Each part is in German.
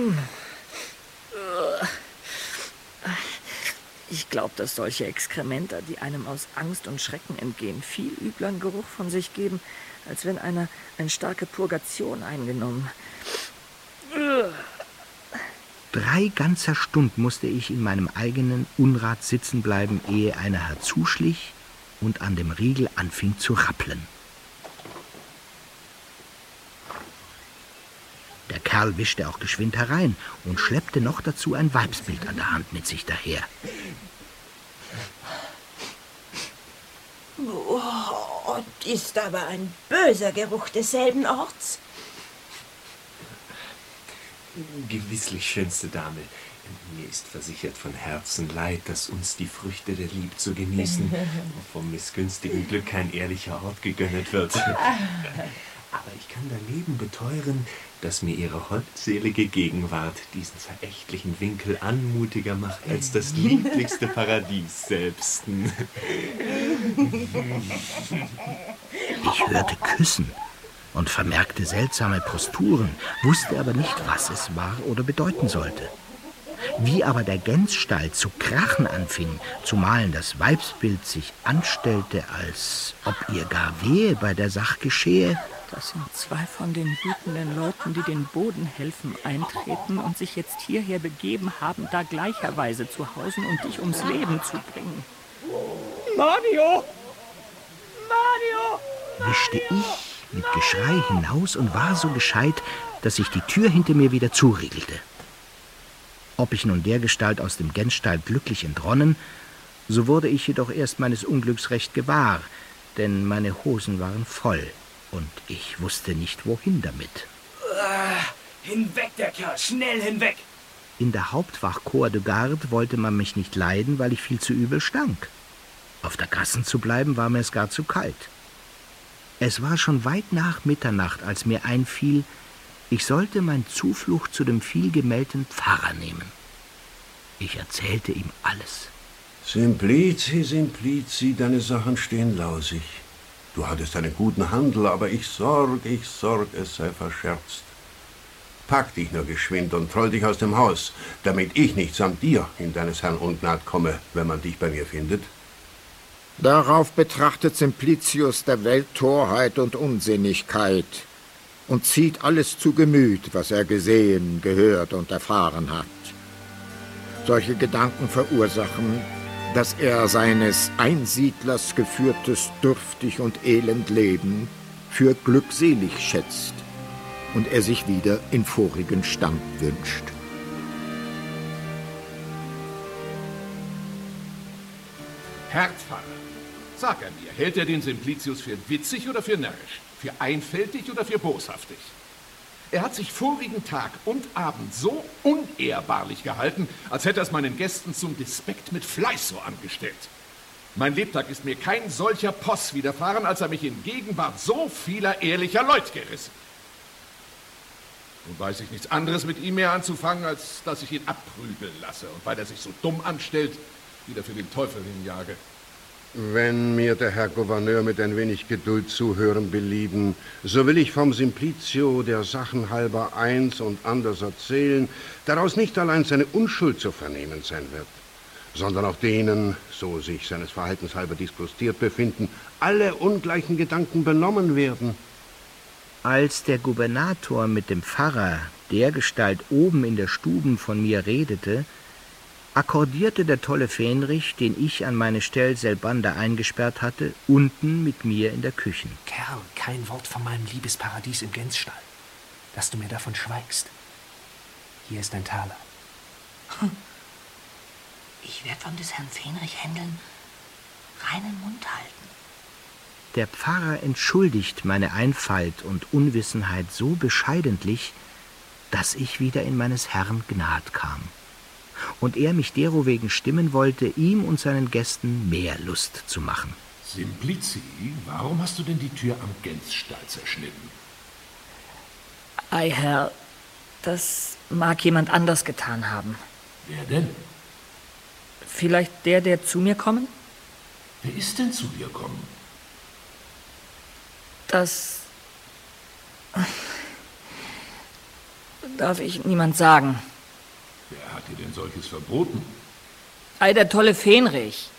Ich glaube, dass solche Exkrementer, die einem aus Angst und Schrecken entgehen, viel übleren Geruch von sich geben, als wenn einer eine starke Purgation eingenommen. 3 ganzer Stunden musste ich in meinem eigenen Unrat sitzen bleiben, ehe einer herzuschlich und an dem Riegel anfing zu rappeln. Der Kerl wischte auch geschwind herein und schleppte noch dazu ein Weibsbild an der Hand mit sich daher. Oh, ist aber ein böser Geruch desselben Orts. Gewisslich, schönste Dame. Mir ist versichert von Herzen leid, dass uns die Früchte der Lieb zu genießen, vom missgünstigen Glück kein ehrlicher Ort gegönnet wird. Aber ich kann daneben beteuren, dass mir ihre holdselige Gegenwart diesen verächtlichen Winkel anmutiger macht als das lieblichste Paradies selbst. Ich hörte Küssen und vermerkte seltsame Posturen, wusste aber nicht, was es war oder bedeuten sollte. Wie aber der Gänsstall zu krachen anfing, zumal das Weibsbild sich anstellte, als ob ihr gar wehe bei der Sach geschehe. Das sind 2 von den wütenden Leuten, die den Boden helfen, eintreten und sich jetzt hierher begeben haben, da gleicherweise zu hausen und dich ums Leben zu bringen. Mario! Mario! Wischte ich mit Geschrei hinaus und war so gescheit, dass sich die Tür hinter mir wieder zuriegelte. Ob ich nun dergestalt aus dem Gänsstall glücklich entronnen, so wurde ich jedoch erst meines Unglücks recht gewahr, denn meine Hosen waren voll und ich wusste nicht, wohin damit. Hinweg, der Kerl, schnell hinweg! In der Hauptwacht-Corps de Garde wollte man mich nicht leiden, weil ich viel zu übel stank. Auf der Gassen zu bleiben, war mir es gar zu kalt. Es war schon weit nach Mitternacht, als mir einfiel, ich sollte mein Zuflucht zu dem vielgemählten Pfarrer nehmen. Ich erzählte ihm alles. Simplici, Simplici, deine Sachen stehen lausig. Du hattest einen guten Handel, aber ich sorg, es sei verscherzt. Pack dich nur geschwind und troll dich aus dem Haus, damit ich nicht samt dir in deines Herrn Ungnad komme, wenn man dich bei mir findet. Darauf betrachtet Simplicius der Welt Torheit und Unsinnigkeit und zieht alles zu Gemüt, was er gesehen, gehört und erfahren hat. Solche Gedanken verursachen, dass er seines Einsiedlers geführtes dürftig und elend Leben für glückselig schätzt und er sich wieder in vorigen Stand wünscht. Herr Pfarrer, sag er mir, hält er den Simplicius für witzig oder für närrisch, für einfältig oder für boshaftig? Er hat sich vorigen Tag und Abend so unehrbarlich gehalten, als hätte er es meinen Gästen zum Despekt mit Fleiß so angestellt. Mein Lebtag ist mir kein solcher Poss widerfahren, als er mich in Gegenwart so vieler ehrlicher Leut gerissen. Nun weiß ich nichts anderes mit ihm mehr anzufangen, als dass ich ihn abprügeln lasse und weil er sich so dumm anstellt, wieder für den Teufel hinjage. Wenn mir der Herr Gouverneur mit ein wenig Geduld zuhören belieben, so will ich vom Simplicio der Sachen halber eins und anders erzählen, daraus nicht allein seine Unschuld zu vernehmen sein wird, sondern auch denen, so sich seines Verhaltens halber disgustiert befinden, alle ungleichen Gedanken benommen werden. Als der Gubernator mit dem Pfarrer dergestalt oben in der Stuben von mir redete, akkordierte der tolle Fähnrich, den ich an meine Stell selbander eingesperrt hatte, unten mit mir in der Küche. Kerl, kein Wort von meinem Liebesparadies im Gänsstall, dass du mir davon schweigst. Hier ist ein Taler. Ich werde von des Herrn Fähnrich Händeln reinen Mund halten. Der Pfarrer entschuldigt meine Einfalt und Unwissenheit so bescheidentlich, dass ich wieder in meines Herrn Gnad kam. Und er mich derowegen stimmen wollte, ihm und seinen Gästen mehr Lust zu machen. Simplici, warum hast du denn die Tür am Gänsstall zerschnitten? Ei, Herr, das mag jemand anders getan haben. Wer denn? Vielleicht der zu mir kommen? Wer ist denn zu dir kommen? darf ich niemand sagen. Wer hat dir denn solches verboten? Ei, der tolle Fähnrich.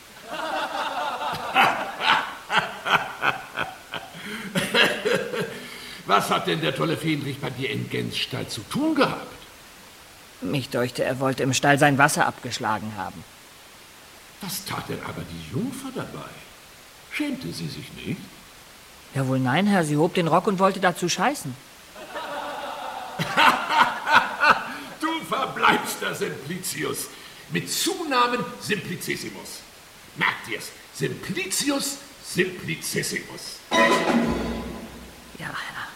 Was hat denn der tolle Fähnrich bei dir im Gänsstall zu tun gehabt? Mich deuchte, er wollte im Stall sein Wasser abgeschlagen haben. Was tat denn aber die Jungfer dabei? Schämte sie sich nicht? Ja wohl nein, Herr, sie hob den Rock und wollte dazu scheißen. Du verbleibster Simplicius. Mit Zunamen Simplicissimus. Merkt ihr's? Simplicius Simplicissimus. Ja, Herr.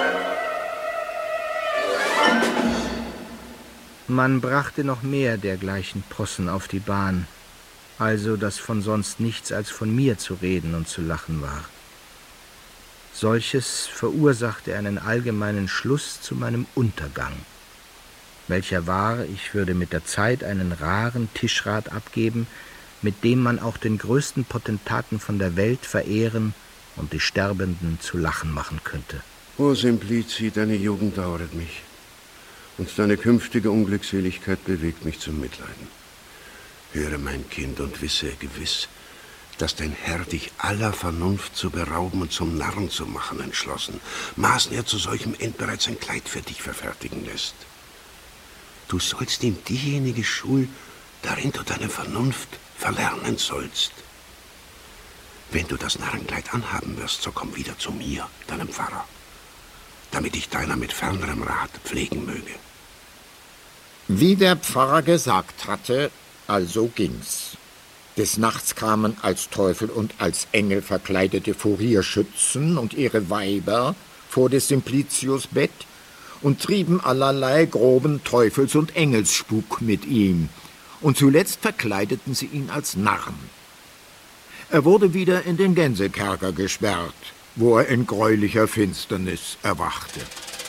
Man brachte noch mehr dergleichen Possen auf die Bahn, also dass von sonst nichts als von mir zu reden und zu lachen war. Solches verursachte einen allgemeinen Schluss zu meinem Untergang, welcher war, ich würde mit der Zeit einen raren Tischrat abgeben, mit dem man auch den größten Potentaten von der Welt verehren und die Sterbenden zu lachen machen könnte. O Simplici, deine Jugend dauert mich, und deine künftige Unglückseligkeit bewegt mich zum Mitleiden. Höre, mein Kind, und wisse gewiss, dass dein Herr dich aller Vernunft zu berauben und zum Narren zu machen entschlossen, maßen er zu solchem End bereits ein Kleid für dich verfertigen lässt. Du sollst ihm diejenige Schul, darin du deine Vernunft verlernen sollst. Wenn du das Narrenkleid anhaben wirst, so komm wieder zu mir, deinem Pfarrer, damit ich deiner mit fernerem Rat pflegen möge. Wie der Pfarrer gesagt hatte, also ging's. Des Nachts kamen als Teufel und als Engel verkleidete Furierschützen und ihre Weiber vor des Simplicius Bett und trieben allerlei groben Teufels- und Engelsspuk mit ihm, und zuletzt verkleideten sie ihn als Narren. Er wurde wieder in den Gänsekerker gesperrt, wo er in greulicher Finsternis erwachte.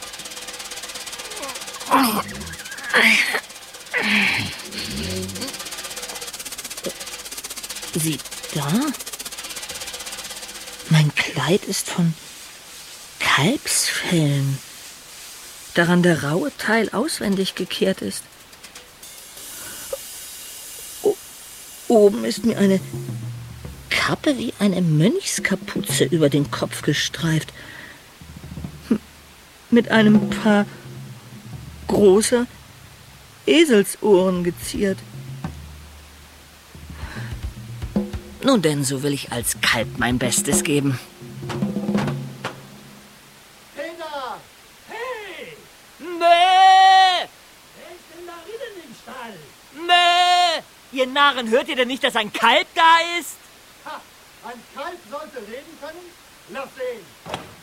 Sieh da. Mein Kleid ist von Kalbsfellen, daran der raue Teil auswendig gekehrt ist. Oben ist mir eine Kappe wie eine Mönchskapuze über den Kopf gestreift, mit einem Paar großer Eselsohren geziert. Nun denn, so will ich als Kalb mein Bestes geben. Peter! Hey! Nee! Wer ist denn da drinnen im Stall? Nee! Ihr Narren, hört ihr denn nicht, dass ein Kalb da ist? Ha! Ein Kalb sollte reden können? Lass sehen!